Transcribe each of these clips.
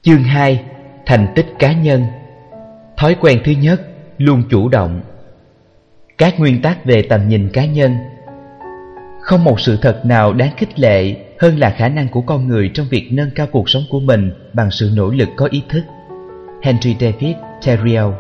Chương 2. Thành tích cá nhân. Thói quen thứ nhất, luôn chủ động. Các nguyên tắc về tầm nhìn cá nhân. Không một sự thật nào đáng khích lệ hơn là khả năng của con người trong việc nâng cao cuộc sống của mình bằng sự nỗ lực có ý thức. Henry David Thoreau.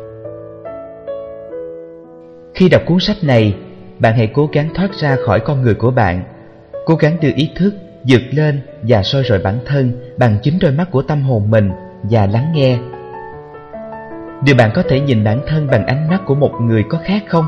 Khi đọc cuốn sách này, bạn hãy cố gắng thoát ra khỏi con người của bạn, cố gắng đưa ý thức vượt lên và soi rọi bản thân bằng chính đôi mắt của tâm hồn mình và lắng nghe. Điều bạn có thể nhìn bản thân bằng ánh mắt của một người có khác không?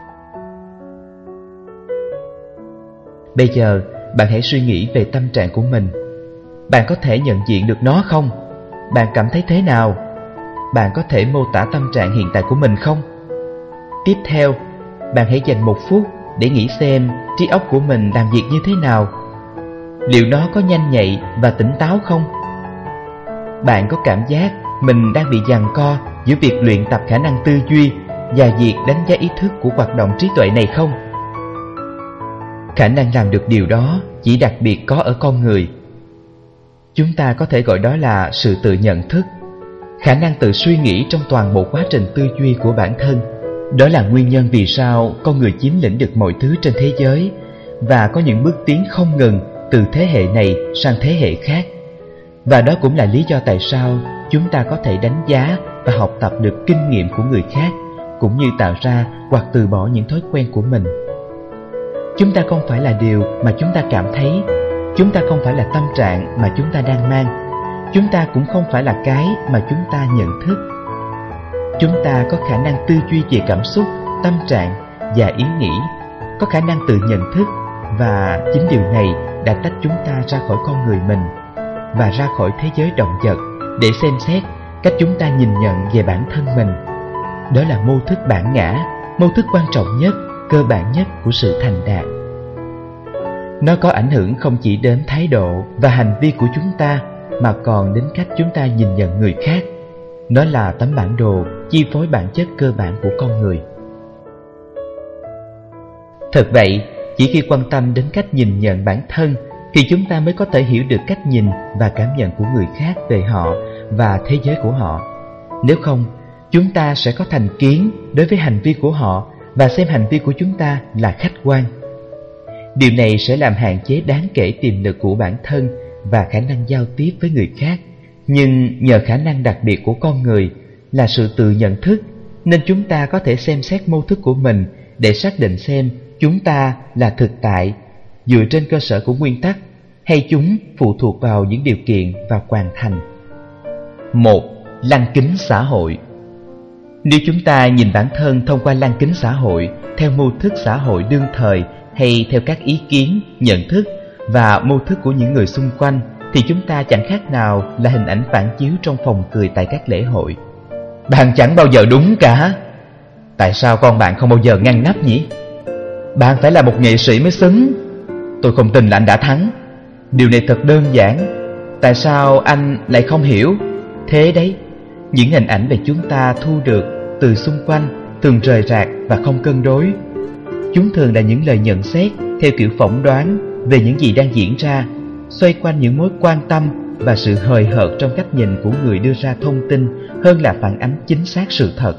Bây giờ, bạn hãy suy nghĩ về tâm trạng của mình. Bạn có thể nhận diện được nó không? Bạn cảm thấy thế nào? Bạn có thể mô tả tâm trạng hiện tại của mình không? Tiếp theo, bạn hãy dành 1 phút để nghĩ xem trí óc của mình làm việc như thế nào. Liệu nó có nhanh nhạy và tỉnh táo không? Bạn có cảm giác mình đang bị giằng co giữa việc luyện tập khả năng tư duy và việc đánh giá ý thức của hoạt động trí tuệ này không? Khả năng làm được điều đó chỉ đặc biệt có ở con người. Chúng ta có thể gọi đó là sự tự nhận thức, khả năng tự suy nghĩ trong toàn bộ quá trình tư duy của bản thân. Đó là nguyên nhân vì sao con người chiếm lĩnh được mọi thứ trên thế giới và có những bước tiến không ngừng từ thế hệ này sang thế hệ khác. Và đó cũng là lý do tại sao chúng ta có thể đánh giá và học tập được kinh nghiệm của người khác, cũng như tạo ra hoặc từ bỏ những thói quen của mình. Chúng ta không phải là điều mà chúng ta cảm thấy, chúng ta không phải là tâm trạng mà chúng ta đang mang, chúng ta cũng không phải là cái mà chúng ta nhận thức. Chúng ta có khả năng tư duy về cảm xúc, tâm trạng và ý nghĩ, có khả năng tự nhận thức, và chính điều này đã tách chúng ta ra khỏi con người mình và ra khỏi thế giới động vật để xem xét cách chúng ta nhìn nhận về bản thân mình. Đó là mô thức bản ngã, mô thức quan trọng nhất, cơ bản nhất của sự thành đạt. Nó có ảnh hưởng không chỉ đến thái độ và hành vi của chúng ta, mà còn đến cách chúng ta nhìn nhận người khác. Nó là tấm bản đồ chi phối bản chất cơ bản của con người. Thật vậy, chỉ khi quan tâm đến cách nhìn nhận bản thân thì chúng ta mới có thể hiểu được cách nhìn và cảm nhận của người khác về họ và thế giới của họ. Nếu không, chúng ta sẽ có thành kiến đối với hành vi của họ và xem hành vi của chúng ta là khách quan. Điều này sẽ làm hạn chế đáng kể tiềm lực của bản thân và khả năng giao tiếp với người khác. Nhưng nhờ khả năng đặc biệt của con người là sự tự nhận thức, nên chúng ta có thể xem xét mô thức của mình để xác định xem chúng ta là thực tại dựa trên cơ sở của nguyên tắc, hay chúng phụ thuộc vào những điều kiện và hoàn thành. 1. Lăng kính xã hội. Nếu chúng ta nhìn bản thân thông qua lăng kính xã hội, theo mô thức xã hội đương thời hay theo các ý kiến, nhận thức và mô thức của những người xung quanh, thì chúng ta chẳng khác nào là hình ảnh phản chiếu trong phòng cười tại các lễ hội. Bạn chẳng bao giờ đúng cả. Tại sao con bạn không bao giờ ngăn nắp nhỉ? Bạn phải là một nghệ sĩ mới xứng. Tôi không tin là anh đã thắng. Điều này thật đơn giản. Tại sao anh lại không hiểu? Thế đấy, những hình ảnh về chúng ta thu được từ xung quanh thường rời rạc và không cân đối. Chúng thường là những lời nhận xét theo kiểu phỏng đoán về những gì đang diễn ra, xoay quanh những mối quan tâm và sự hời hợt trong cách nhìn của người đưa ra thông tin hơn là phản ánh chính xác sự thật.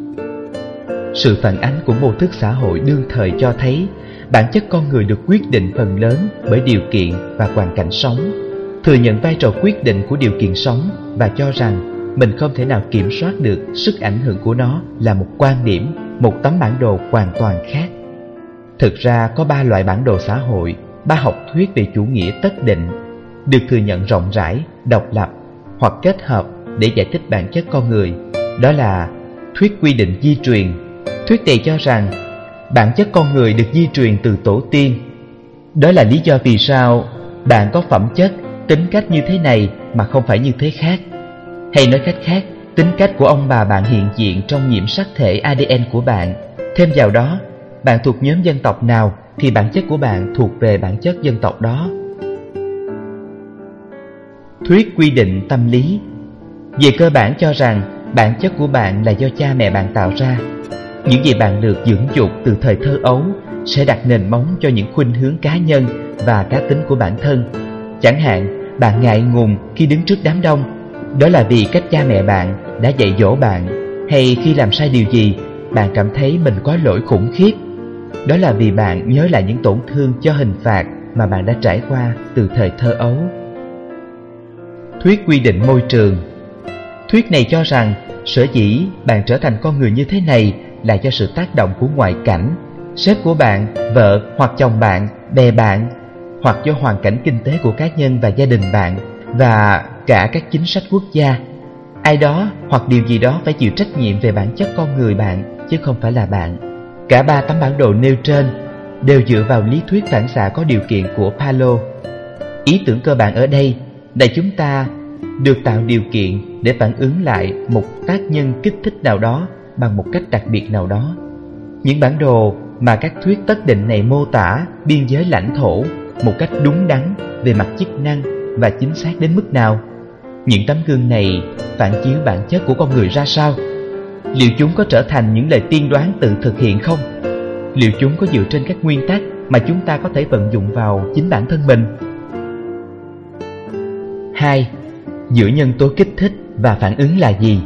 Sự phản ánh của mô thức xã hội đương thời cho thấy bản chất con người được quyết định phần lớn bởi điều kiện và hoàn cảnh sống, thừa nhận vai trò quyết định của điều kiện sống và cho rằng mình không thể nào kiểm soát được sức ảnh hưởng của nó là một quan điểm, một tấm bản đồ hoàn toàn khác. Thực ra có 3 loại bản đồ xã hội, 3 học thuyết về chủ nghĩa tất định, được thừa nhận rộng rãi, độc lập hoặc kết hợp để giải thích bản chất con người. Đó là thuyết quy định di truyền. Thuyết này cho rằng bản chất con người được di truyền từ tổ tiên. Đó là lý do vì sao bạn có phẩm chất, tính cách như thế này mà không phải như thế khác. Hay nói cách khác, tính cách của ông bà bạn hiện diện trong nhiễm sắc thể ADN của bạn. Thêm vào đó, bạn thuộc nhóm dân tộc nào thì bản chất của bạn thuộc về bản chất dân tộc đó. Thuyết quy định tâm lý về cơ bản cho rằng bản chất của bạn là do cha mẹ bạn tạo ra. Những gì bạn được dưỡng dục từ thời thơ ấu sẽ đặt nền móng cho những khuynh hướng cá nhân và cá tính của bản thân. Chẳng hạn, bạn ngại ngùng khi đứng trước đám đông, Đó là vì cách cha mẹ bạn đã dạy dỗ bạn, hay khi làm sai điều gì, bạn cảm thấy mình có lỗi khủng khiếp. Đó là vì bạn nhớ lại những tổn thương do hình phạt mà bạn đã trải qua từ thời thơ ấu. Thuyết quy định môi trường. Thuyết này cho rằng sở dĩ bạn trở thành con người như thế này là do sự tác động của ngoại cảnh, sếp của bạn, vợ hoặc chồng bạn, bè bạn, hoặc do hoàn cảnh kinh tế của cá nhân và gia đình bạn, và cả các chính sách quốc gia. Ai đó hoặc điều gì đó phải chịu trách nhiệm về bản chất con người bạn, chứ không phải là bạn. Cả ba tấm bản đồ nêu trên đều dựa vào lý thuyết phản xạ có điều kiện của Palo. Ý tưởng cơ bản ở đây là chúng ta được tạo điều kiện để phản ứng lại một tác nhân kích thích nào đó bằng một cách đặc biệt nào đó. Những bản đồ mà các thuyết tất định này mô tả biên giới lãnh thổ một cách đúng đắn về mặt chức năng và chính xác đến mức nào. Những tấm gương này phản chiếu bản chất của con người ra sao? Liệu chúng có trở thành những lời tiên đoán tự thực hiện không? Liệu chúng có dựa trên các nguyên tắc mà chúng ta có thể vận dụng vào chính bản thân mình? 2. Giữa nhân tố kích thích và phản ứng là gì?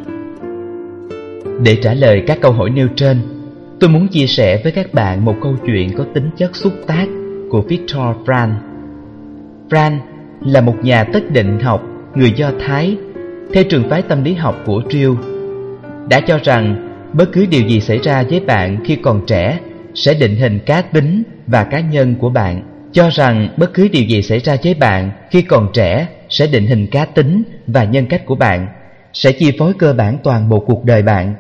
Để trả lời các câu hỏi nêu trên, tôi muốn chia sẻ với các bạn một câu chuyện có tính chất xúc tác của Viktor Frankl. Frankl là một nhà tất định học người Do Thái theo trường phái tâm lý học của Trill, đã cho rằng bất cứ điều gì xảy ra với bạn khi còn trẻ sẽ định hình cá tính và cá nhân của bạn. Cho rằng bất cứ điều gì xảy ra với bạn khi còn trẻ sẽ định hình cá tính và nhân cách của bạn, sẽ chi phối cơ bản toàn bộ cuộc đời bạn.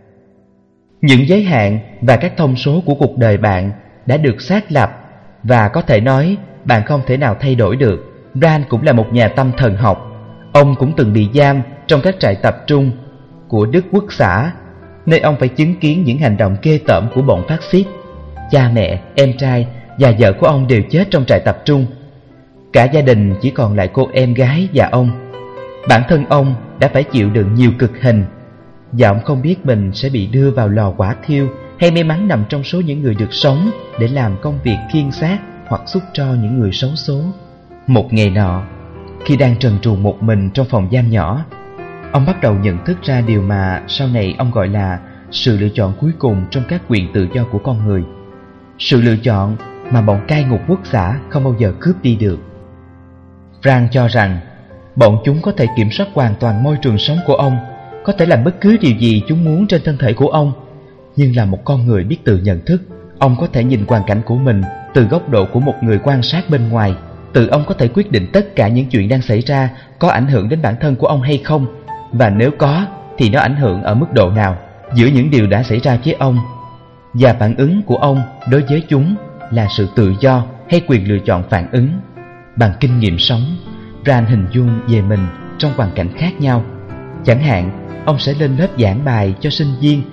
Những giới hạn và các thông số của cuộc đời bạn đã được xác lập và có thể nói bạn không thể nào thay đổi được. Frankl cũng là một nhà tâm thần học. Ông cũng từng bị giam trong các trại tập trung của Đức Quốc xã, nơi ông phải chứng kiến những hành động ghê tởm của bọn phát xít. Cha mẹ, em trai và vợ của ông đều chết trong trại tập trung. Cả gia đình chỉ còn lại cô em gái và ông. Bản thân ông đã phải chịu đựng nhiều cực hình, và ông không biết mình sẽ bị đưa vào lò hỏa thiêu hay may mắn nằm trong số những người được sống để làm công việc khiêng xác hoặc xúc tro những người xấu số. Một ngày nọ, khi đang trần truồng một mình trong phòng giam nhỏ, ông bắt đầu nhận thức ra điều mà sau này ông gọi là sự lựa chọn cuối cùng trong các quyền tự do của con người. Sự lựa chọn mà bọn cai ngục quốc xã không bao giờ cướp đi được. Frankl cho rằng bọn chúng có thể kiểm soát hoàn toàn môi trường sống của ông, có thể làm bất cứ điều gì chúng muốn trên thân thể của ông. Nhưng là một con người biết tự nhận thức, ông có thể nhìn hoàn cảnh của mình từ góc độ của một người quan sát bên ngoài. Tự ông có thể quyết định tất cả những chuyện đang xảy ra có ảnh hưởng đến bản thân của ông hay không, và nếu có thì nó ảnh hưởng ở mức độ nào giữa những điều đã xảy ra với ông, và phản ứng của ông đối với chúng là sự tự do hay quyền lựa chọn phản ứng. Bằng kinh nghiệm sống, Frankl hình dung về mình trong hoàn cảnh khác nhau. Chẳng hạn, ông sẽ lên lớp giảng bài cho sinh viên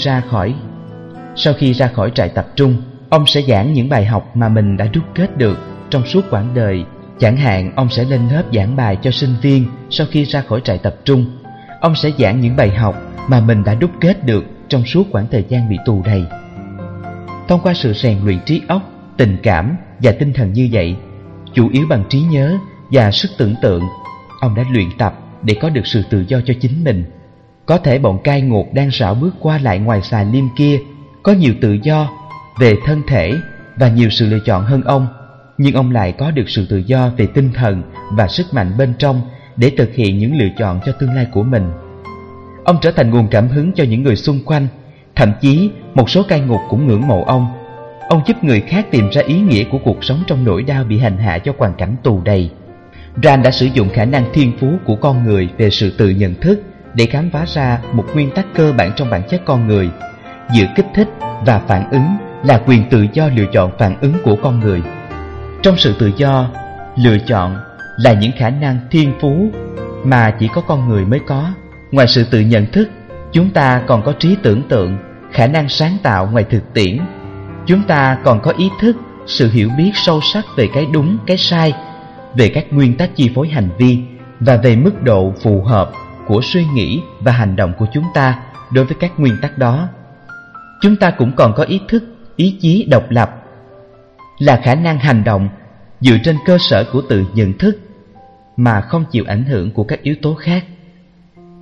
sau khi ra khỏi trại tập trung. Ông sẽ giảng những bài học mà mình đã đúc kết được trong suốt quãng đời. Chẳng hạn, ông sẽ lên lớp giảng bài cho sinh viên sau khi ra khỏi trại tập trung. Ông sẽ giảng những bài học mà mình đã đúc kết được trong suốt quãng thời gian bị tù đầy. Thông qua sự rèn luyện trí óc, tình cảm và tinh thần như vậy, chủ yếu bằng trí nhớ và sức tưởng tượng, ông đã luyện tập để có được sự tự do cho chính mình. Có thể bọn cai ngục đang rảo bước qua lại ngoài xà lim kia có nhiều tự do về thân thể và nhiều sự lựa chọn hơn ông, nhưng ông lại có được sự tự do về tinh thần và sức mạnh bên trong để thực hiện những lựa chọn cho tương lai của mình. Ông trở thành nguồn cảm hứng cho những người xung quanh, thậm chí một số cai ngục cũng ngưỡng mộ ông. Ông giúp người khác tìm ra ý nghĩa của cuộc sống trong nỗi đau bị hành hạ do hoàn cảnh tù đầy. Frankl đã sử dụng khả năng thiên phú của con người về sự tự nhận thức để khám phá ra một nguyên tắc cơ bản trong bản chất con người. Giữa kích thích và phản ứng là quyền tự do lựa chọn phản ứng của con người. Trong sự tự do, lựa chọn là những khả năng thiên phú mà chỉ có con người mới có. Ngoài sự tự nhận thức, chúng ta còn có trí tưởng tượng, khả năng sáng tạo ngoài thực tiễn. Chúng ta còn có ý thức, sự hiểu biết sâu sắc về cái đúng, cái sai, về các nguyên tắc chi phối hành vi và về mức độ phù hợp của suy nghĩ và hành động của chúng ta đối với các nguyên tắc đó. Chúng ta cũng còn có ý thức, ý chí độc lập, là khả năng hành động dựa trên cơ sở của tự nhận thức mà không chịu ảnh hưởng của các yếu tố khác.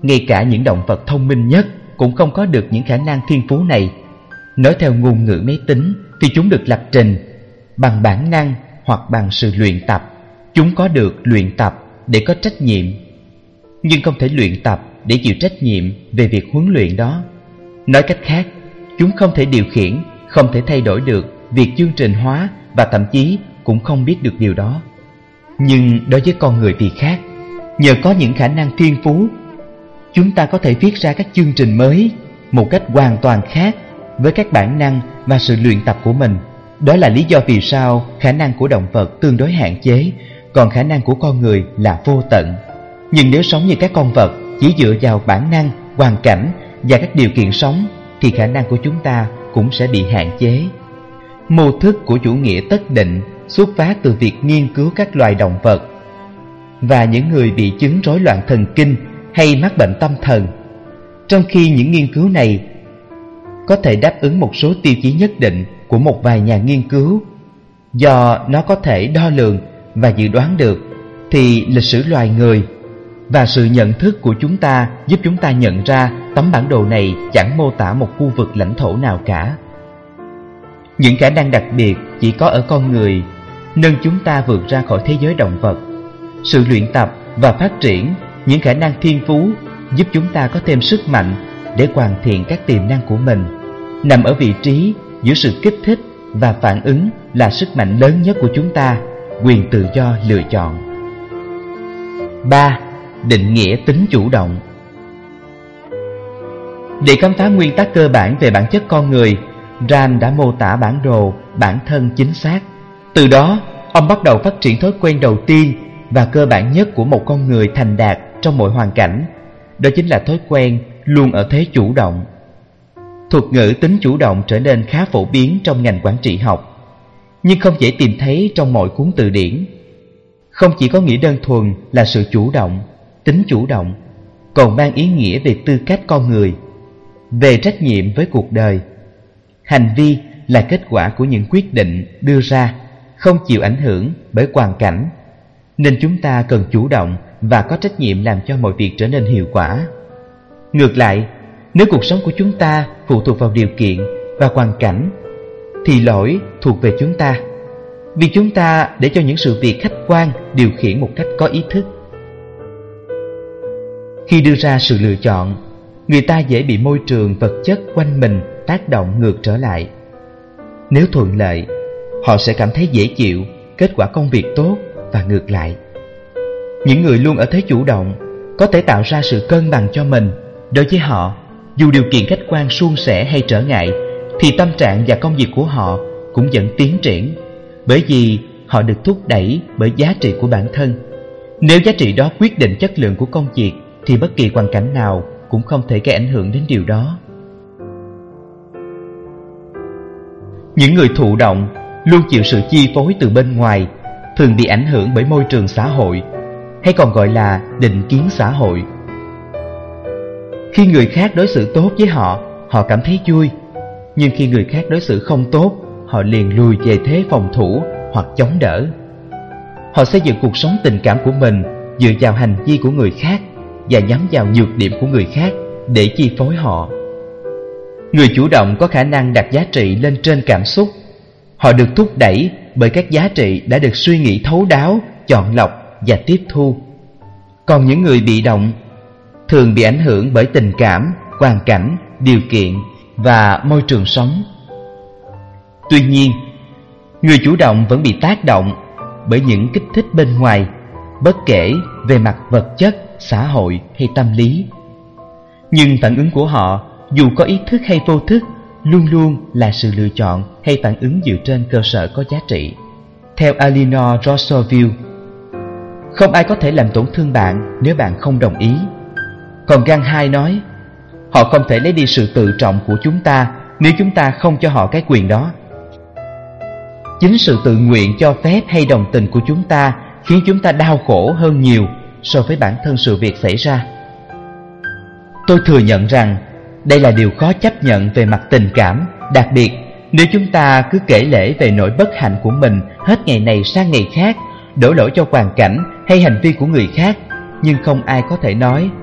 ngay cả những động vật thông minh nhất cũng không có được những khả năng thiên phú này. Nói theo ngôn ngữ máy tính thì chúng được lập trình bằng bản năng hoặc bằng sự luyện tập. Chúng có được luyện tập để có trách nhiệm, nhưng không thể luyện tập để chịu trách nhiệm về việc huấn luyện đó. Nói cách khác, chúng không thể điều khiển, không thể thay đổi được việc chương trình hóa và thậm chí cũng không biết được điều đó. Nhưng đối với con người thì khác. Nhờ có những khả năng thiên phú, chúng ta có thể viết ra các chương trình mới một cách hoàn toàn khác với các bản năng và sự luyện tập của mình. Đó là lý do vì sao khả năng của động vật tương đối hạn chế, còn khả năng của con người là vô tận. Nhưng nếu sống như các con vật chỉ dựa vào bản năng, hoàn cảnh và các điều kiện sống thì khả năng của chúng ta cũng sẽ bị hạn chế. Mô thức của chủ nghĩa tất định xuất phát từ việc nghiên cứu các loài động vật và những người bị chứng rối loạn thần kinh hay mắc bệnh tâm thần. Trong khi những nghiên cứu này có thể đáp ứng một số tiêu chí nhất định của một vài nhà nghiên cứu, do nó có thể đo lường và dự đoán được, thì lịch sử loài người và sự nhận thức của chúng ta giúp chúng ta nhận ra tấm bản đồ này chẳng mô tả một khu vực lãnh thổ nào cả. Những khả năng đặc biệt chỉ có ở con người nâng chúng ta vượt ra khỏi thế giới động vật. Sự luyện tập và phát triển những khả năng thiên phú giúp chúng ta có thêm sức mạnh để hoàn thiện các tiềm năng của mình. Nằm ở vị trí giữa sự kích thích và phản ứng là sức mạnh lớn nhất của chúng ta, quyền tự do lựa chọn. 3. Định nghĩa tính chủ động. Để khám phá nguyên tắc cơ bản về bản chất con người, Rand đã mô tả bản đồ bản thân chính xác. Từ đó, ông bắt đầu phát triển thói quen đầu tiên và cơ bản nhất của một con người thành đạt trong mọi hoàn cảnh. Đó chính là thói quen luôn ở thế chủ động. Thuật ngữ tính chủ động trở nên khá phổ biến trong ngành quản trị học, nhưng không dễ tìm thấy trong mọi cuốn từ điển. Không chỉ có nghĩa đơn thuần là sự chủ động, tính chủ động, còn mang ý nghĩa về tư cách con người, về trách nhiệm với cuộc đời. Hành vi là kết quả của những quyết định đưa ra, không chịu ảnh hưởng bởi hoàn cảnh, nên chúng ta cần chủ động và có trách nhiệm làm cho mọi việc trở nên hiệu quả. Ngược lại, nếu cuộc sống của chúng ta phụ thuộc vào điều kiện và hoàn cảnh, thì lỗi thuộc về chúng ta, vì chúng ta để cho những sự việc khách quan điều khiển một cách có ý thức. Khi đưa ra sự lựa chọn, người ta dễ bị môi trường vật chất quanh mình tác động ngược trở lại. Nếu thuận lợi, họ sẽ cảm thấy dễ chịu, kết quả công việc tốt, và ngược lại. Những người luôn ở thế chủ động có thể tạo ra sự cân bằng cho mình. Đối với họ, dù điều kiện khách quan suôn sẻ hay trở ngại, thì tâm trạng và công việc của họ cũng vẫn tiến triển, bởi vì họ được thúc đẩy bởi giá trị của bản thân. Nếu giá trị đó quyết định chất lượng của công việc, thì bất kỳ hoàn cảnh nào cũng không thể gây ảnh hưởng đến điều đó. Những người thụ động luôn chịu sự chi phối từ bên ngoài, thường bị ảnh hưởng bởi môi trường xã hội, hay còn gọi là định kiến xã hội. Khi người khác đối xử tốt với họ, họ cảm thấy vui, nhưng khi người khác đối xử không tốt, họ liền lùi về thế phòng thủ hoặc chống đỡ. Họ xây dựng cuộc sống tình cảm của mình dựa vào hành vi của người khác và nhắm vào nhược điểm của người khác để chi phối họ. Người chủ động có khả năng đặt giá trị lên trên cảm xúc. Họ được thúc đẩy bởi các giá trị đã được suy nghĩ thấu đáo, chọn lọc và tiếp thu. Còn những người bị động thường bị ảnh hưởng bởi tình cảm, hoàn cảnh, điều kiện và môi trường sống. Tuy nhiên, người chủ động vẫn bị tác động bởi những kích thích bên ngoài, bất kể về mặt vật chất, xã hội hay tâm lý. Nhưng phản ứng của họ, dù có ý thức hay vô thức, luôn luôn là sự lựa chọn hay phản ứng dựa trên cơ sở có giá trị. Theo Eleanor Roosevelt, không ai có thể làm tổn thương bạn nếu bạn không đồng ý. Còn Gandhi 2 nói, họ không thể lấy đi sự tự trọng của chúng ta nếu chúng ta không cho họ cái quyền đó. Chính sự tự nguyện cho phép hay đồng tình của chúng ta khiến chúng ta đau khổ hơn nhiều so với bản thân sự việc xảy ra. Tôi thừa nhận rằng đây là điều khó chấp nhận về mặt tình cảm, đặc biệt nếu chúng ta cứ kể lể về nỗi bất hạnh của mình hết ngày này sang ngày khác, đổ lỗi cho hoàn cảnh hay hành vi của người khác, nhưng không ai có thể nói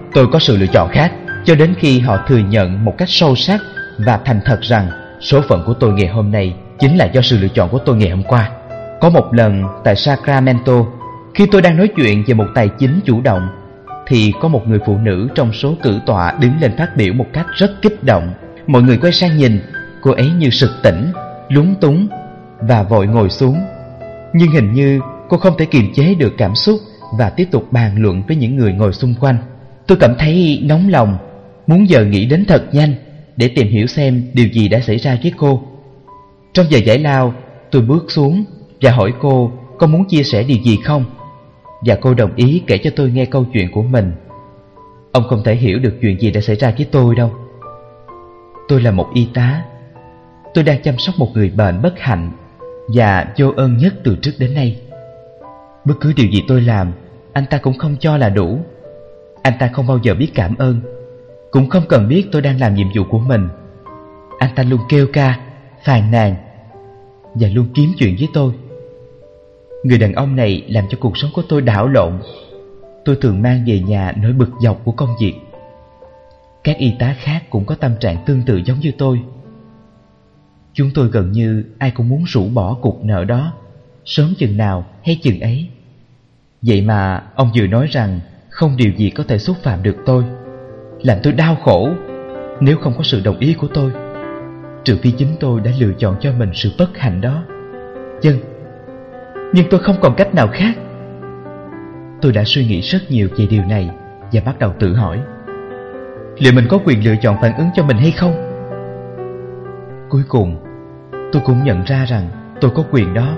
Tôi có sự lựa chọn khác, cho đến khi họ thừa nhận một cách sâu sắc và thành thật rằng số phận của tôi ngày hôm nay chính là do sự lựa chọn của tôi ngày hôm qua. Có một lần tại Sacramento, khi tôi đang nói chuyện về một tài chính chủ động, thì có một người phụ nữ trong số cử tọa đứng lên phát biểu một cách rất kích động. Mọi người quay sang nhìn, cô ấy như sực tỉnh, lúng túng và vội ngồi xuống. Nhưng hình như cô không thể kiềm chế được cảm xúc và tiếp tục bàn luận với những người ngồi xung quanh. Tôi cảm thấy nóng lòng, muốn giờ nghĩ đến thật nhanh để tìm hiểu xem điều gì đã xảy ra với cô. Trong giờ giải lao, tôi bước xuống và hỏi cô có muốn chia sẻ điều gì không, và cô đồng ý kể cho tôi nghe câu chuyện của mình. Ông không thể hiểu được chuyện gì đã xảy ra với tôi đâu. Tôi là một y tá. Tôi đang chăm sóc một người bệnh bất hạnh và vô ơn nhất từ trước đến nay. Bất cứ điều gì tôi làm, anh ta cũng không cho là đủ. Anh ta không bao giờ biết cảm ơn, cũng không cần biết tôi đang làm nhiệm vụ của mình. Anh ta luôn kêu ca, phàn nàn và luôn kiếm chuyện với tôi. Người đàn ông này làm cho cuộc sống của tôi đảo lộn. Tôi thường mang về nhà nỗi bực dọc của công việc. Các y tá khác cũng có tâm trạng tương tự giống như tôi. Chúng tôi gần như ai cũng muốn rũ bỏ cuộc nợ đó, sớm chừng nào hay chừng ấy. Vậy mà ông vừa nói rằng không điều gì có thể xúc phạm được tôi, làm tôi đau khổ nếu không có sự đồng ý của tôi, trừ phi chính tôi đã lựa chọn cho mình sự bất hạnh đó. Nhưng tôi không còn cách nào khác. Tôi đã suy nghĩ rất nhiều về điều này và bắt đầu tự hỏi, liệu mình có quyền lựa chọn phản ứng cho mình hay không? Cuối cùng, tôi cũng nhận ra rằng tôi có quyền đó.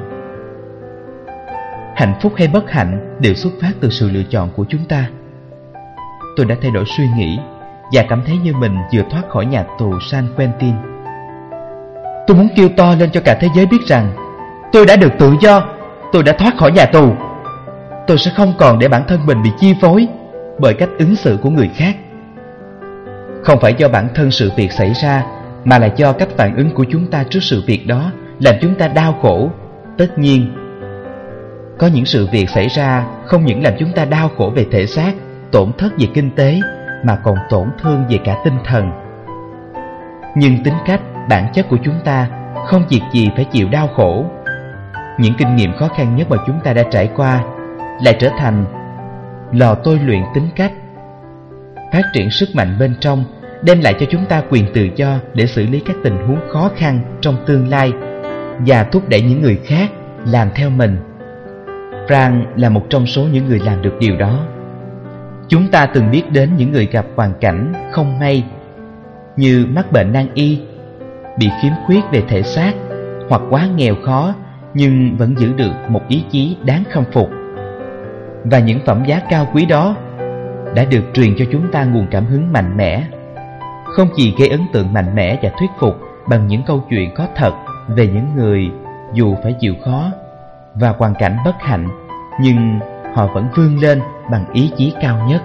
Hạnh phúc hay bất hạnh đều xuất phát từ sự lựa chọn của chúng ta. Tôi đã thay đổi suy nghĩ và cảm thấy như mình vừa thoát khỏi nhà tù San Quentin. Tôi muốn kêu to lên cho cả thế giới biết rằng tôi đã được tự do, tôi đã thoát khỏi nhà tù. Tôi sẽ không còn để bản thân mình bị chi phối bởi cách ứng xử của người khác. Không phải do bản thân sự việc xảy ra, mà là do cách phản ứng của chúng ta trước sự việc đó làm chúng ta đau khổ. Tất nhiên, có những sự việc xảy ra không những làm chúng ta đau khổ về thể xác, tổn thất về kinh tế, mà còn tổn thương về cả tinh thần. Nhưng tính cách, bản chất của chúng ta không việc gì phải chịu đau khổ. Những kinh nghiệm khó khăn nhất mà chúng ta đã trải qua lại trở thành lò tôi luyện tính cách, phát triển sức mạnh bên trong, đem lại cho chúng ta quyền tự do để xử lý các tình huống khó khăn trong tương lai và thúc đẩy những người khác làm theo mình. Frank là một trong số những người làm được điều đó. Chúng ta từng biết đến những người gặp hoàn cảnh không may như mắc bệnh nan y, bị khiếm khuyết về thể xác, hoặc quá nghèo khó nhưng vẫn giữ được một ý chí đáng khâm phục. Và những phẩm giá cao quý đó đã được truyền cho chúng ta nguồn cảm hứng mạnh mẽ, không chỉ gây ấn tượng mạnh mẽ và thuyết phục bằng những câu chuyện có thật về những người dù phải chịu khó và hoàn cảnh bất hạnh, nhưng họ vẫn vươn lên bằng ý chí cao nhất.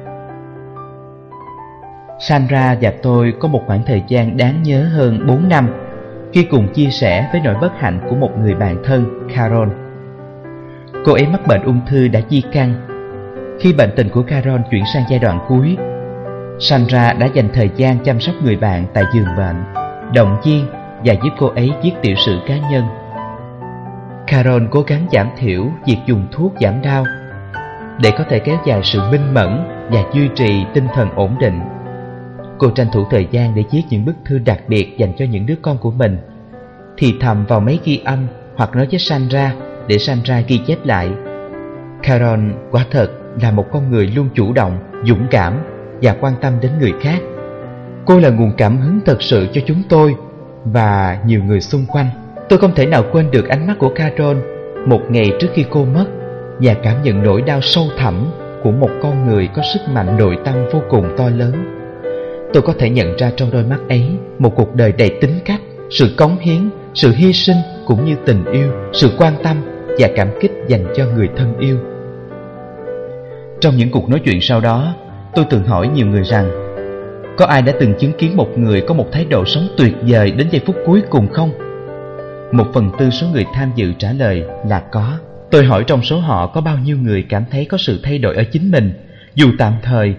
Sandra và tôi có một khoảng thời gian đáng nhớ hơn 4 năm khi cùng chia sẻ với nỗi bất hạnh của một người bạn thân, Carol. Cô ấy mắc bệnh ung thư đã di căn. Khi bệnh tình của Carol chuyển sang giai đoạn cuối, Sandra đã dành thời gian chăm sóc người bạn tại giường bệnh, động viên và giúp cô ấy viết tiểu sử cá nhân. Carol cố gắng giảm thiểu việc dùng thuốc giảm đau để có thể kéo dài sự minh mẫn và duy trì tinh thần ổn định. Cô tranh thủ thời gian để viết những bức thư đặc biệt dành cho những đứa con của mình, thì thầm vào máy ghi âm hoặc nói với Sandra để Sandra ghi chép lại. Carol quả thật là một con người luôn chủ động, dũng cảm và quan tâm đến người khác. Cô là nguồn cảm hứng thật sự cho chúng tôi và nhiều người xung quanh. Tôi không thể nào quên được ánh mắt của Carol một ngày trước khi cô mất, và cảm nhận nỗi đau sâu thẳm của một con người có sức mạnh nội tâm vô cùng to lớn. Tôi có thể nhận ra trong đôi mắt ấy một cuộc đời đầy tính cách, sự cống hiến, sự hy sinh cũng như tình yêu, sự quan tâm và cảm kích dành cho người thân yêu. Trong những cuộc nói chuyện sau đó, tôi từng hỏi nhiều người rằng có ai đã từng chứng kiến một người có một thái độ sống tuyệt vời đến giây phút cuối cùng không? 1/4 số người tham dự trả lời là có. Tôi hỏi trong số họ có bao nhiêu người cảm thấy có sự thay đổi ở chính mình, dù tạm thời,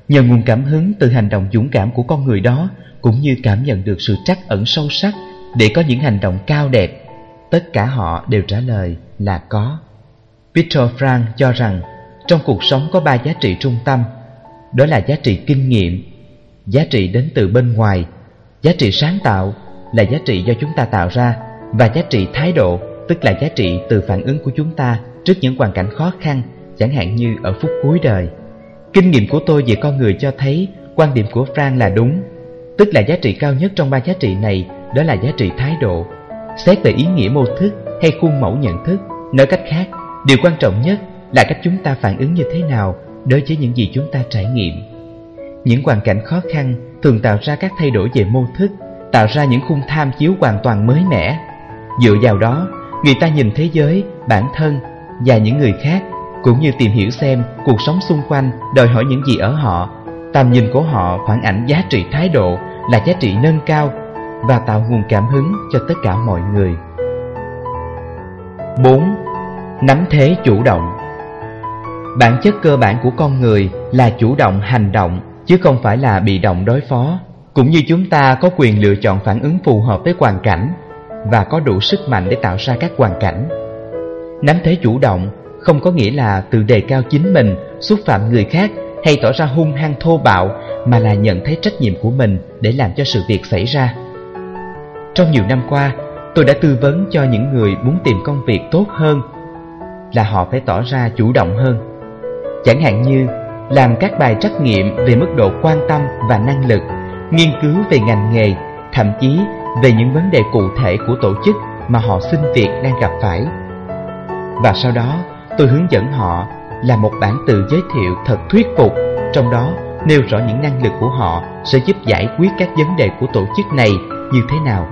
Nhờ nguồn cảm hứng từ hành động dũng cảm của con người đó, cũng như cảm nhận được sự trắc ẩn sâu sắc để có những hành động cao đẹp, tất cả họ đều trả lời là có. Viktor Frankl cho rằng trong cuộc sống có 3 giá trị trung tâm. Đó là giá trị kinh nghiệm, giá trị đến từ bên ngoài, giá trị sáng tạo là giá trị do chúng ta tạo ra, và giá trị thái độ, tức là giá trị từ phản ứng của chúng ta trước những hoàn cảnh khó khăn, chẳng hạn như ở phút cuối đời. Kinh nghiệm của tôi về con người cho thấy quan điểm của Frankl là đúng, tức là giá trị cao nhất trong 3 giá trị này, đó là giá trị thái độ. Xét về ý nghĩa mô thức hay khuôn mẫu nhận thức, nói cách khác, điều quan trọng nhất là cách chúng ta phản ứng như thế nào đối với những gì chúng ta trải nghiệm. Những hoàn cảnh khó khăn thường tạo ra các thay đổi về mô thức, tạo ra những khung tham chiếu hoàn toàn mới mẻ. Dựa vào đó, người ta nhìn thế giới, bản thân và những người khác, cũng như tìm hiểu xem cuộc sống xung quanh đòi hỏi những gì ở họ. Tầm nhìn của họ phản ảnh giá trị thái độ là giá trị nâng cao và tạo nguồn cảm hứng cho tất cả mọi người. 4. Nắm thế chủ động. Bản chất cơ bản của con người là chủ động hành động, chứ không phải là bị động đối phó. Cũng như chúng ta có quyền lựa chọn phản ứng phù hợp với hoàn cảnh và có đủ sức mạnh để tạo ra các hoàn cảnh. Nắm thế chủ động không có nghĩa là tự đề cao chính mình, xúc phạm người khác hay tỏ ra hung hăng thô bạo, mà là nhận thấy trách nhiệm của mình để làm cho sự việc xảy ra. Trong nhiều năm qua, tôi đã tư vấn cho những người muốn tìm công việc tốt hơn là họ phải tỏ ra chủ động hơn. Chẳng hạn như làm các bài trắc nghiệm về mức độ quan tâm và năng lực, nghiên cứu về ngành nghề, thậm chí về những vấn đề cụ thể của tổ chức mà họ xin việc đang gặp phải. Và sau đó, tôi hướng dẫn họ làm một bản tự giới thiệu thật thuyết phục, trong đó nêu rõ những năng lực của họ sẽ giúp giải quyết các vấn đề của tổ chức này như thế nào.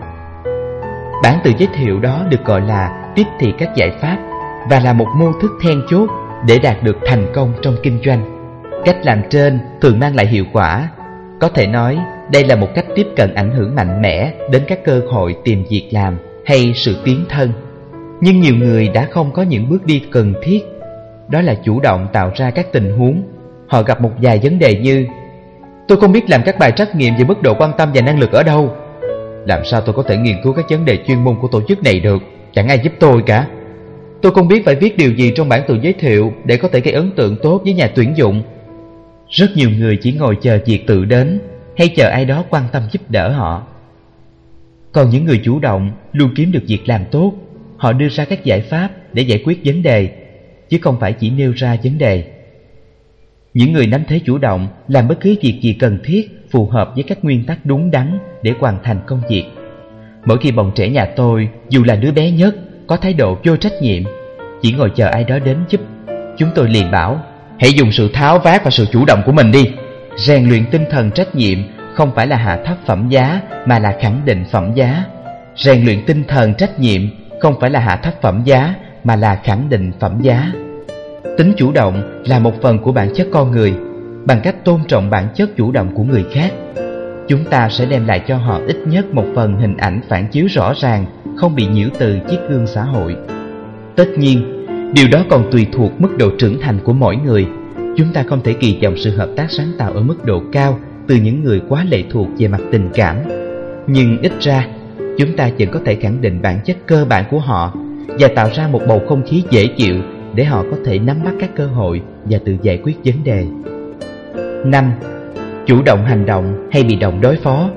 Bản tự giới thiệu đó được gọi là tiếp thị các giải pháp và là một mô thức then chốt để đạt được thành công trong kinh doanh. Cách làm trên thường mang lại hiệu quả. Có thể nói đây là một cách tiếp cận ảnh hưởng mạnh mẽ đến các cơ hội tìm việc làm hay sự tiến thân. Nhưng nhiều người đã không có những bước đi cần thiết, đó là chủ động tạo ra các tình huống. Họ gặp một vài vấn đề như: tôi không biết làm các bài trắc nghiệm về mức độ quan tâm và năng lực ở đâu. Làm sao tôi có thể nghiên cứu các vấn đề chuyên môn của tổ chức này được? Chẳng ai giúp tôi cả. Tôi không biết phải viết điều gì trong bản tự giới thiệu để có thể gây ấn tượng tốt với nhà tuyển dụng. Rất nhiều người chỉ ngồi chờ việc tự đến hay chờ ai đó quan tâm giúp đỡ họ. Còn những người chủ động luôn kiếm được việc làm tốt. Họ đưa ra các giải pháp để giải quyết vấn đề, chứ không phải chỉ nêu ra vấn đề. Những người nắm thế chủ động làm bất cứ việc gì cần thiết, phù hợp với các nguyên tắc đúng đắn để hoàn thành công việc. Mỗi khi bọn trẻ nhà tôi, dù là đứa bé nhất, có thái độ vô trách nhiệm, chỉ ngồi chờ ai đó đến giúp, chúng tôi liền bảo: hãy dùng sự tháo vát và sự chủ động của mình đi. Rèn luyện tinh thần trách nhiệm không phải là hạ thấp phẩm giá, mà là khẳng định phẩm giá. Rèn luyện tinh thần trách nhiệm không phải là hạ thấp phẩm giá, mà là khẳng định phẩm giá. Tính chủ động là một phần của bản chất con người. Bằng cách tôn trọng bản chất chủ động của người khác, chúng ta sẽ đem lại cho họ ít nhất một phần hình ảnh phản chiếu rõ ràng, không bị nhiễu từ chiếc gương xã hội. Tất nhiên, điều đó còn tùy thuộc mức độ trưởng thành của mỗi người. Chúng ta không thể kỳ vọng sự hợp tác sáng tạo ở mức độ cao từ những người quá lệ thuộc về mặt tình cảm. Nhưng ít ra, chúng ta vẫn có thể khẳng định bản chất cơ bản của họ và tạo ra một bầu không khí dễ chịu để họ có thể nắm bắt các cơ hội và tự giải quyết vấn đề. 5. Chủ động hành động hay bị động đối phó.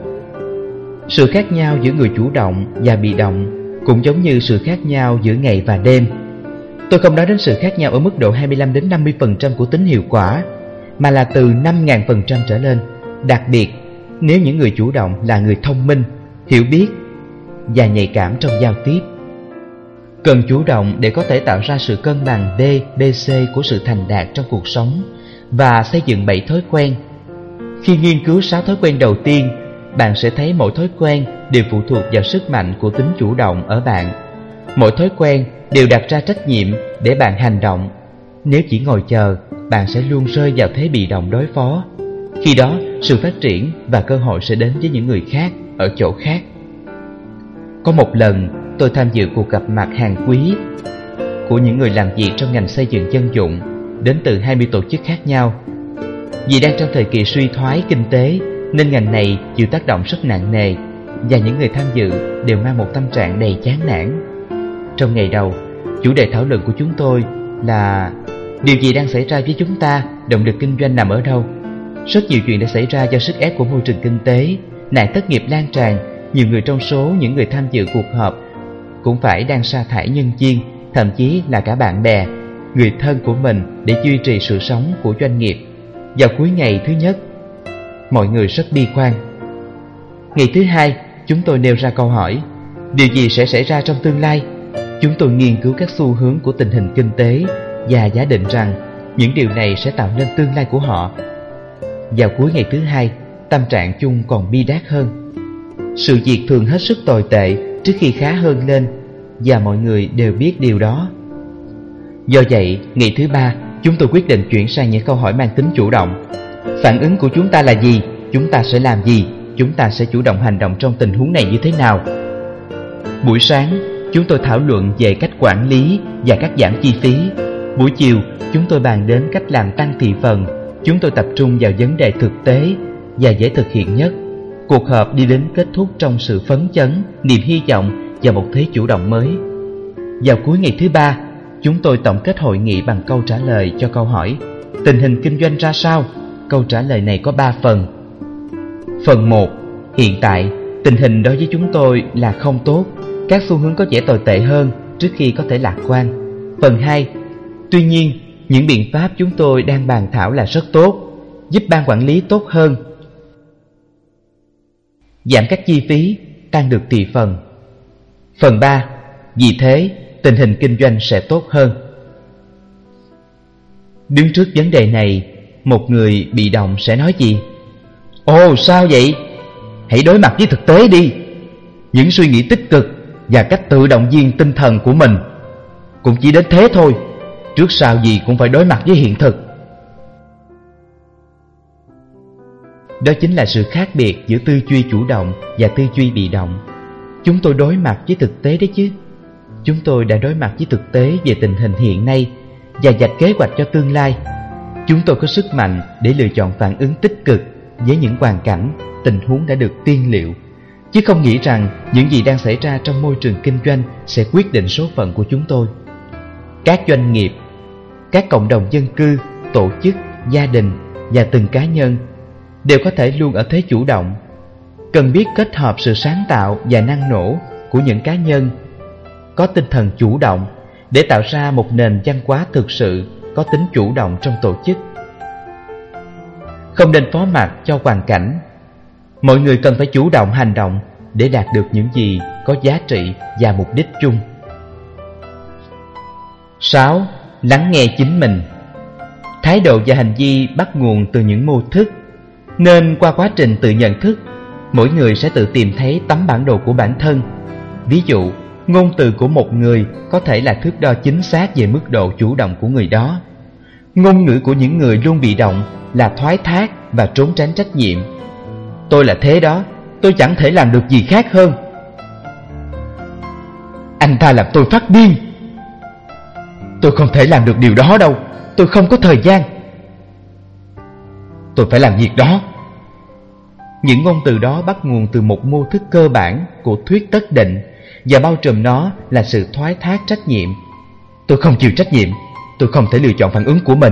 Sự khác nhau giữa người chủ động và bị động cũng giống như sự khác nhau giữa ngày và đêm. Tôi không nói đến sự khác nhau ở mức độ 25 đến 50% của tính hiệu quả, mà là từ 5.000% trở lên. Đặc biệt, nếu những người chủ động là người thông minh, hiểu biết và nhạy cảm trong giao tiếp. Cần chủ động để có thể tạo ra sự cân bằng DBC của sự thành đạt trong cuộc sống và xây dựng 7 thói quen. Khi nghiên cứu 6 thói quen đầu tiên, bạn sẽ thấy mỗi thói quen đều phụ thuộc vào sức mạnh của tính chủ động ở bạn. Mỗi thói quen đều đặt ra trách nhiệm để bạn hành động. Nếu chỉ ngồi chờ, bạn sẽ luôn rơi vào thế bị động đối phó. Khi đó, sự phát triển và cơ hội sẽ đến với những người khác ở chỗ khác. Có một lần, tôi tham dự cuộc gặp mặt hàng quý của những người làm việc trong ngành xây dựng dân dụng đến từ 20 tổ chức khác nhau. Vì đang trong thời kỳ suy thoái kinh tế nên ngành này chịu tác động rất nặng nề, và những người tham dự đều mang một tâm trạng đầy chán nản. Trong ngày đầu, chủ đề thảo luận của chúng tôi là điều gì đang xảy ra với chúng ta, động lực kinh doanh nằm ở đâu. Rất nhiều chuyện đã xảy ra do sức ép của môi trường kinh tế, nạn thất nghiệp lan tràn. Nhiều người trong số những người tham dự cuộc họp cũng phải đang sa thải nhân viên, thậm chí là cả bạn bè, người thân của mình để duy trì sự sống của doanh nghiệp. Vào cuối ngày thứ nhất, mọi người rất bi quan. Ngày thứ hai, chúng tôi nêu ra câu hỏi: điều gì sẽ xảy ra trong tương lai? Chúng tôi nghiên cứu các xu hướng của tình hình kinh tế và giả định rằng những điều này sẽ tạo nên tương lai của họ. Vào cuối ngày thứ hai, tâm trạng chung còn bi đát hơn. Sự việc thường hết sức tồi tệ trước khi khá hơn lên, và mọi người đều biết điều đó. Do vậy, ngày thứ ba, chúng tôi quyết định chuyển sang những câu hỏi mang tính chủ động. Phản ứng của chúng ta là gì? Chúng ta sẽ làm gì? Chúng ta sẽ chủ động hành động trong tình huống này như thế nào? Buổi sáng, chúng tôi thảo luận về cách quản lý và cắt giảm chi phí. Buổi chiều, chúng tôi bàn đến cách làm tăng thị phần. Chúng tôi tập trung vào vấn đề thực tế và dễ thực hiện nhất. Cuộc họp đi đến kết thúc trong sự phấn chấn, niềm hy vọng và một thế chủ động mới. Vào cuối ngày thứ ba, chúng tôi tổng kết hội nghị bằng câu trả lời cho câu hỏi: tình hình kinh doanh ra sao? Câu trả lời này có 3 phần. Phần 1. Hiện tại, tình hình đối với chúng tôi là không tốt. Các xu hướng có vẻ tồi tệ hơn trước khi có thể lạc quan. Phần 2. Tuy nhiên, những biện pháp chúng tôi đang bàn thảo là rất tốt, giúp ban quản lý tốt hơn, giảm các chi phí, tăng được thị phần. Phần 3. Vì thế, tình hình kinh doanh sẽ tốt hơn. Đứng trước vấn đề này, một người bị động sẽ nói gì? Ồ, sao vậy? Hãy đối mặt với thực tế đi. Những suy nghĩ tích cực và cách tự động viên tinh thần của mình cũng chỉ đến thế thôi. Trước sau gì cũng phải đối mặt với hiện thực. Đó chính là sự khác biệt giữa tư duy chủ động và tư duy bị động. Chúng tôi đối mặt với thực tế đấy chứ. Chúng tôi đã đối mặt với thực tế về tình hình hiện nay và vạch kế hoạch cho tương lai. Chúng tôi có sức mạnh để lựa chọn phản ứng tích cực với những hoàn cảnh, tình huống đã được tiên liệu, chứ không nghĩ rằng những gì đang xảy ra trong môi trường kinh doanh sẽ quyết định số phận của chúng tôi. Các doanh nghiệp, các cộng đồng dân cư, tổ chức, gia đình và từng cá nhân đều có thể luôn ở thế chủ động. Cần biết kết hợp sự sáng tạo và năng nổ của những cá nhân có tinh thần chủ động để tạo ra một nền văn hóa thực sự có tính chủ động trong tổ chức. Không nên phó mặc cho hoàn cảnh. Mọi người cần phải chủ động hành động để đạt được những gì có giá trị và mục đích chung. 6. Lắng nghe chính mình. Thái độ và hành vi bắt nguồn từ những mô thức, nên qua quá trình tự nhận thức, mỗi người sẽ tự tìm thấy tấm bản đồ của bản thân. Ví dụ, ngôn từ của một người có thể là thước đo chính xác về mức độ chủ động của người đó. Ngôn ngữ của những người luôn bị động là thoái thác và trốn tránh trách nhiệm. Tôi là thế đó, tôi chẳng thể làm được gì khác hơn. Anh ta làm tôi phát điên. Tôi không thể làm được điều đó đâu, tôi không có thời gian. Tôi phải làm việc đó. Những ngôn từ đó bắt nguồn từ một mô thức cơ bản của thuyết tất định, và bao trùm nó là sự thoái thác trách nhiệm. Tôi không chịu trách nhiệm, tôi không thể lựa chọn phản ứng của mình.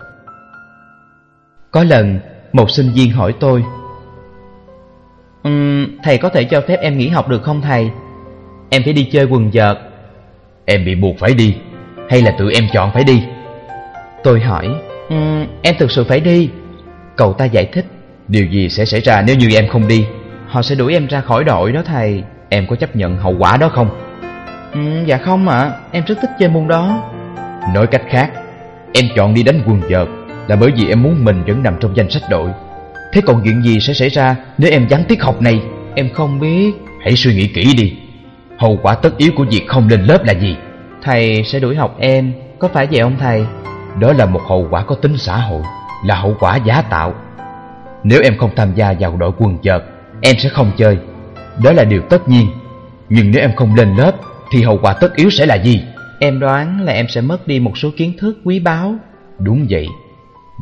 Có lần, một sinh viên hỏi tôi: thầy có thể cho phép em nghỉ học được không thầy? Em phải đi chơi quần vợt. Em bị buộc phải đi, hay là tự em chọn phải đi? Tôi hỏi: em thực sự phải đi. Cậu ta giải thích: điều gì sẽ xảy ra nếu như em không đi? Họ sẽ đuổi em ra khỏi đội đó thầy. Em có chấp nhận hậu quả đó không? Dạ không ạ, em rất thích chơi môn đó. Nói cách khác, em chọn đi đánh quần vợt là bởi vì em muốn mình vẫn nằm trong danh sách đội. Thế còn chuyện gì sẽ xảy ra nếu em vắng tiết học này? Em không biết. Hãy suy nghĩ kỹ đi. Hậu quả tất yếu của việc không lên lớp là gì? Thầy sẽ đuổi học em, có phải vậy không thầy? Đó là một hậu quả có tính xã hội, là hậu quả giả tạo. Nếu em không tham gia vào đội quần vợt, em sẽ không chơi. Đó là điều tất nhiên. Nhưng nếu em không lên lớp thì hậu quả tất yếu sẽ là gì? Em đoán là em sẽ mất đi một số kiến thức quý báu. Đúng vậy.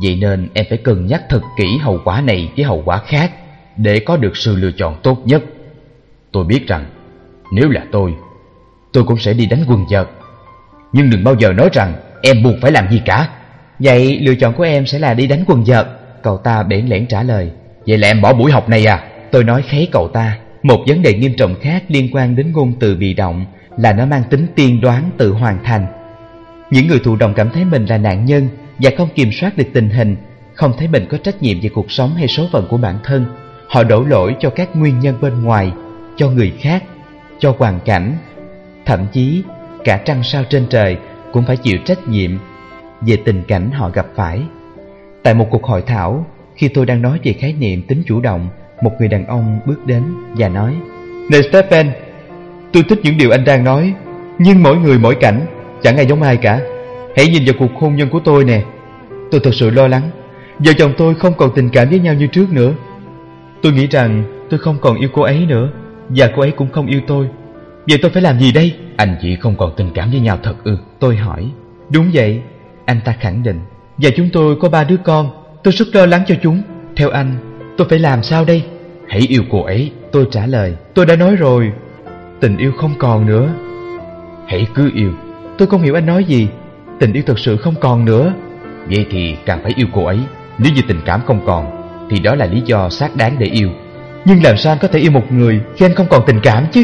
Vậy nên em phải cân nhắc thật kỹ hậu quả này với hậu quả khác để có được sự lựa chọn tốt nhất. Tôi biết rằng nếu là tôi cũng sẽ đi đánh quần vợt. Nhưng đừng bao giờ nói rằng em buộc phải làm gì cả. Vậy lựa chọn của em sẽ là đi đánh quần vợt, cậu ta bẽn lẽn trả lời. Vậy là em bỏ buổi học này à? Tôi nói kháy cậu ta. Một vấn đề nghiêm trọng khác liên quan đến ngôn từ bị động là nó mang tính tiên đoán tự hoàn thành. Những người thụ động cảm thấy mình là nạn nhân và không kiểm soát được tình hình, không thấy mình có trách nhiệm về cuộc sống hay số phận của bản thân. Họ đổ lỗi cho các nguyên nhân bên ngoài, cho người khác, cho hoàn cảnh. Thậm chí cả trăng sao trên trời cũng phải chịu trách nhiệm về tình cảnh họ gặp phải. Tại một cuộc hội thảo, khi tôi đang nói về khái niệm tính chủ động, một người đàn ông bước đến và nói: Này Stephen, tôi thích những điều anh đang nói, nhưng mỗi người mỗi cảnh, chẳng ai giống ai cả. Hãy nhìn vào cuộc hôn nhân của tôi nè. Tôi thật sự lo lắng. Vợ chồng tôi không còn tình cảm với nhau như trước nữa. Tôi nghĩ rằng tôi không còn yêu cô ấy nữa, và cô ấy cũng không yêu tôi. Vậy tôi phải làm gì đây? Anh chị không còn tình cảm với nhau thật ư? Tôi hỏi. Đúng vậy, anh ta khẳng định. Và chúng tôi có 3 đứa con. Tôi rất lo lắng cho chúng. Theo anh, tôi phải làm sao đây? Hãy yêu cô ấy. Tôi trả lời. Tôi đã nói rồi, tình yêu không còn nữa. Hãy cứ yêu. Tôi không hiểu anh nói gì. Tình yêu thật sự không còn nữa. Vậy thì càng phải yêu cô ấy. Nếu như tình cảm không còn thì đó là lý do xác đáng để yêu. Nhưng làm sao anh có thể yêu một người khi anh không còn tình cảm chứ?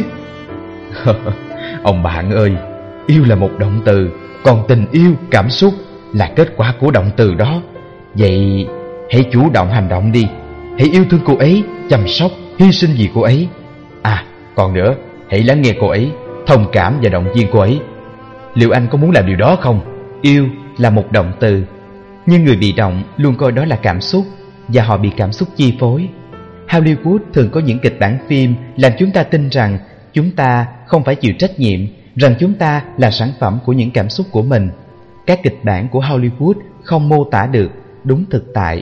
Ông bạn ơi, yêu là một động từ, còn tình yêu, cảm xúc là kết quả của động từ đó. Vậy hãy chủ động hành động đi. Hãy yêu thương cô ấy, chăm sóc, hy sinh vì cô ấy. À, còn nữa, hãy lắng nghe cô ấy, thông cảm và động viên cô ấy. Liệu anh có muốn làm điều đó không? Yêu là một động từ, nhưng người bị động luôn coi đó là cảm xúc, và họ bị cảm xúc chi phối. Hollywood thường có những kịch bản phim làm chúng ta tin rằng chúng ta không phải chịu trách nhiệm, rằng chúng ta là sản phẩm của những cảm xúc của mình. Các kịch bản của Hollywood không mô tả được đúng thực tại.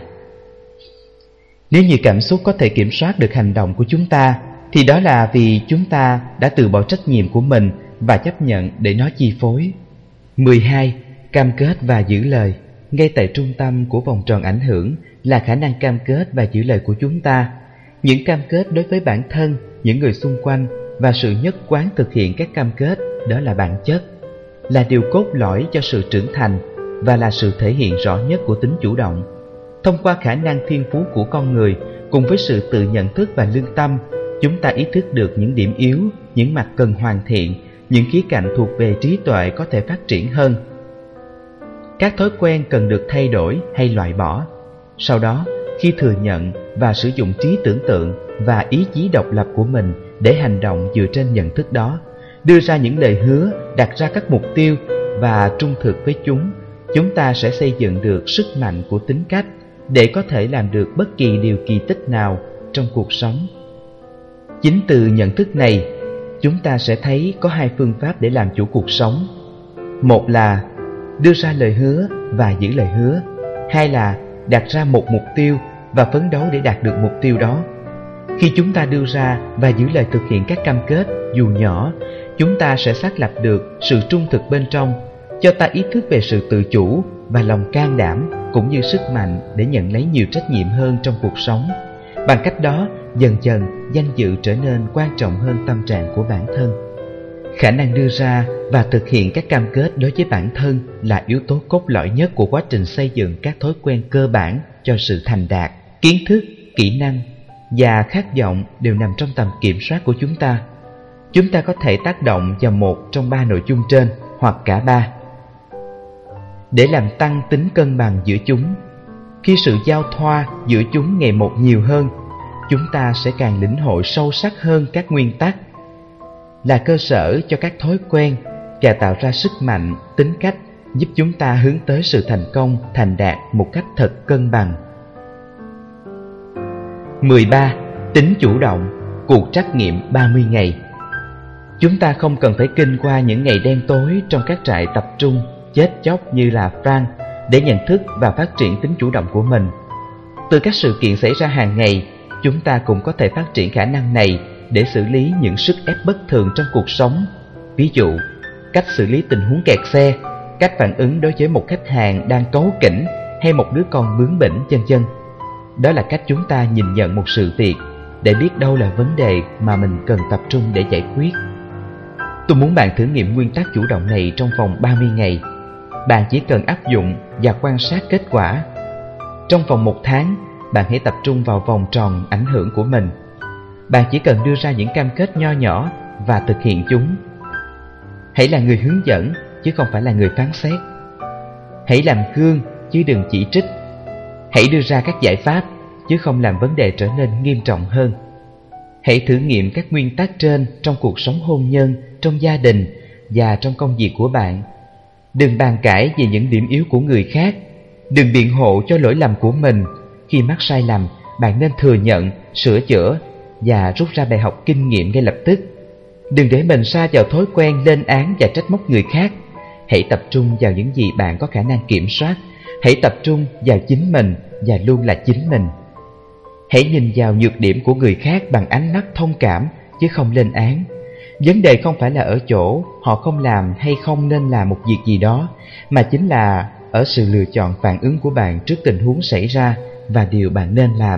Nếu như cảm xúc có thể kiểm soát được hành động của chúng ta, thì đó là vì chúng ta đã từ bỏ trách nhiệm của mình và chấp nhận để nó chi phối. 12. Cam kết và giữ lời. Ngay tại trung tâm của vòng tròn ảnh hưởng là khả năng cam kết và giữ lời của chúng ta. Những cam kết đối với bản thân, những người xung quanh và sự nhất quán thực hiện các cam kết, đó là bản chất, là điều cốt lõi cho sự trưởng thành và là sự thể hiện rõ nhất của tính chủ động. Thông qua khả năng thiên phú của con người cùng với sự tự nhận thức và lương tâm, chúng ta ý thức được những điểm yếu, những mặt cần hoàn thiện, những khía cạnh thuộc về trí tuệ có thể phát triển hơn. Các thói quen cần được thay đổi hay loại bỏ. Sau đó, khi thừa nhận và sử dụng trí tưởng tượng và ý chí độc lập của mình để hành động dựa trên nhận thức đó, đưa ra những lời hứa, đặt ra các mục tiêu và trung thực với chúng ta sẽ xây dựng được sức mạnh của tính cách để có thể làm được bất kỳ điều kỳ tích nào trong cuộc sống. Chính từ nhận thức này, chúng ta sẽ thấy có 2 phương pháp để làm chủ cuộc sống. Một là đưa ra lời hứa và giữ lời hứa. 2 là đặt ra một mục tiêu và phấn đấu để đạt được mục tiêu đó. Khi chúng ta đưa ra và giữ lời thực hiện các cam kết dù nhỏ, chúng ta sẽ xác lập được sự trung thực bên trong, cho ta ý thức về sự tự chủ và lòng can đảm, cũng như sức mạnh để nhận lấy nhiều trách nhiệm hơn trong cuộc sống. Bằng cách đó, dần dần danh dự trở nên quan trọng hơn tâm trạng của bản thân. Khả năng đưa ra và thực hiện các cam kết đối với bản thân là yếu tố cốt lõi nhất của quá trình xây dựng các thói quen cơ bản cho sự thành đạt. Kiến thức, kỹ năng và khát vọng đều nằm trong tầm kiểm soát của chúng ta. Chúng ta có thể tác động vào một trong 3 nội dung trên hoặc cả 3 để làm tăng tính cân bằng giữa chúng. Khi sự giao thoa giữa chúng ngày một nhiều hơn, chúng ta sẽ càng lĩnh hội sâu sắc hơn các nguyên tắc, là cơ sở cho các thói quen và tạo ra sức mạnh, tính cách giúp chúng ta hướng tới sự thành công, thành đạt một cách thật cân bằng. 13. Tính chủ động, cuộc trắc nghiệm 30 ngày. Chúng ta không cần phải kinh qua những ngày đen tối trong các trại tập trung chết chóc như là Frank để nhận thức và phát triển tính chủ động của mình. Từ các sự kiện xảy ra hàng ngày, chúng ta cũng có thể phát triển khả năng này để xử lý những sức ép bất thường trong cuộc sống. Ví dụ, cách xử lý tình huống kẹt xe, cách phản ứng đối với một khách hàng đang cáu kỉnh, hay một đứa con bướng bỉnh vân vân. Đó là cách chúng ta nhìn nhận một sự việc để biết đâu là vấn đề mà mình cần tập trung để giải quyết. Tôi muốn bạn thử nghiệm nguyên tắc chủ động này trong vòng 30 ngày. Bạn chỉ cần áp dụng và quan sát kết quả. Trong vòng 1 tháng, bạn hãy tập trung vào vòng tròn ảnh hưởng của mình. Bạn chỉ cần đưa ra những cam kết nho nhỏ và thực hiện chúng. Hãy là người hướng dẫn chứ không phải là người phán xét. Hãy làm gương chứ đừng chỉ trích. Hãy đưa ra các giải pháp chứ không làm vấn đề trở nên nghiêm trọng hơn. Hãy thử nghiệm các nguyên tắc trên trong cuộc sống hôn nhân, trong gia đình và trong công việc của bạn. Đừng bàn cãi về những điểm yếu của người khác. Đừng biện hộ cho lỗi lầm của mình. Khi mắc sai lầm, bạn nên thừa nhận, sửa chữa và rút ra bài học kinh nghiệm ngay lập tức. Đừng để mình sa vào thói quen lên án và trách móc người khác. Hãy tập trung vào những gì bạn có khả năng kiểm soát. Hãy tập trung vào chính mình và luôn là chính mình. Hãy nhìn vào nhược điểm của người khác bằng ánh mắt thông cảm chứ không lên án. Vấn đề không phải là ở chỗ họ không làm hay không nên làm một việc gì đó, mà chính là ở sự lựa chọn phản ứng của bạn trước tình huống xảy ra và điều bạn nên làm.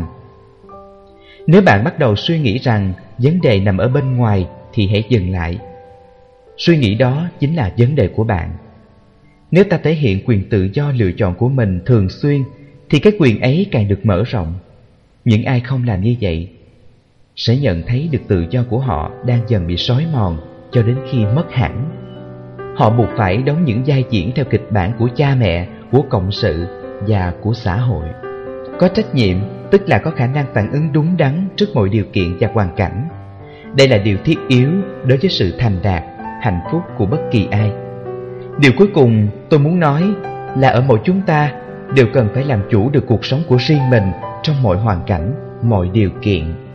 Nếu bạn bắt đầu suy nghĩ rằng vấn đề nằm ở bên ngoài thì hãy dừng lại. Suy nghĩ đó chính là vấn đề của bạn. Nếu ta thể hiện quyền tự do lựa chọn của mình thường xuyên thì cái quyền ấy càng được mở rộng. Những ai không làm như vậy sẽ nhận thấy được tự do của họ đang dần bị xói mòn cho đến khi mất hẳn. Họ buộc phải đóng những vai diễn theo kịch bản của cha mẹ, của cộng sự và của xã hội. Có trách nhiệm tức là có khả năng phản ứng đúng đắn trước mọi điều kiện và hoàn cảnh. Đây là điều thiết yếu đối với sự thành đạt, hạnh phúc của bất kỳ ai. Điều cuối cùng tôi muốn nói là ở mỗi chúng ta đều cần phải làm chủ được cuộc sống của riêng mình trong mọi hoàn cảnh, mọi điều kiện.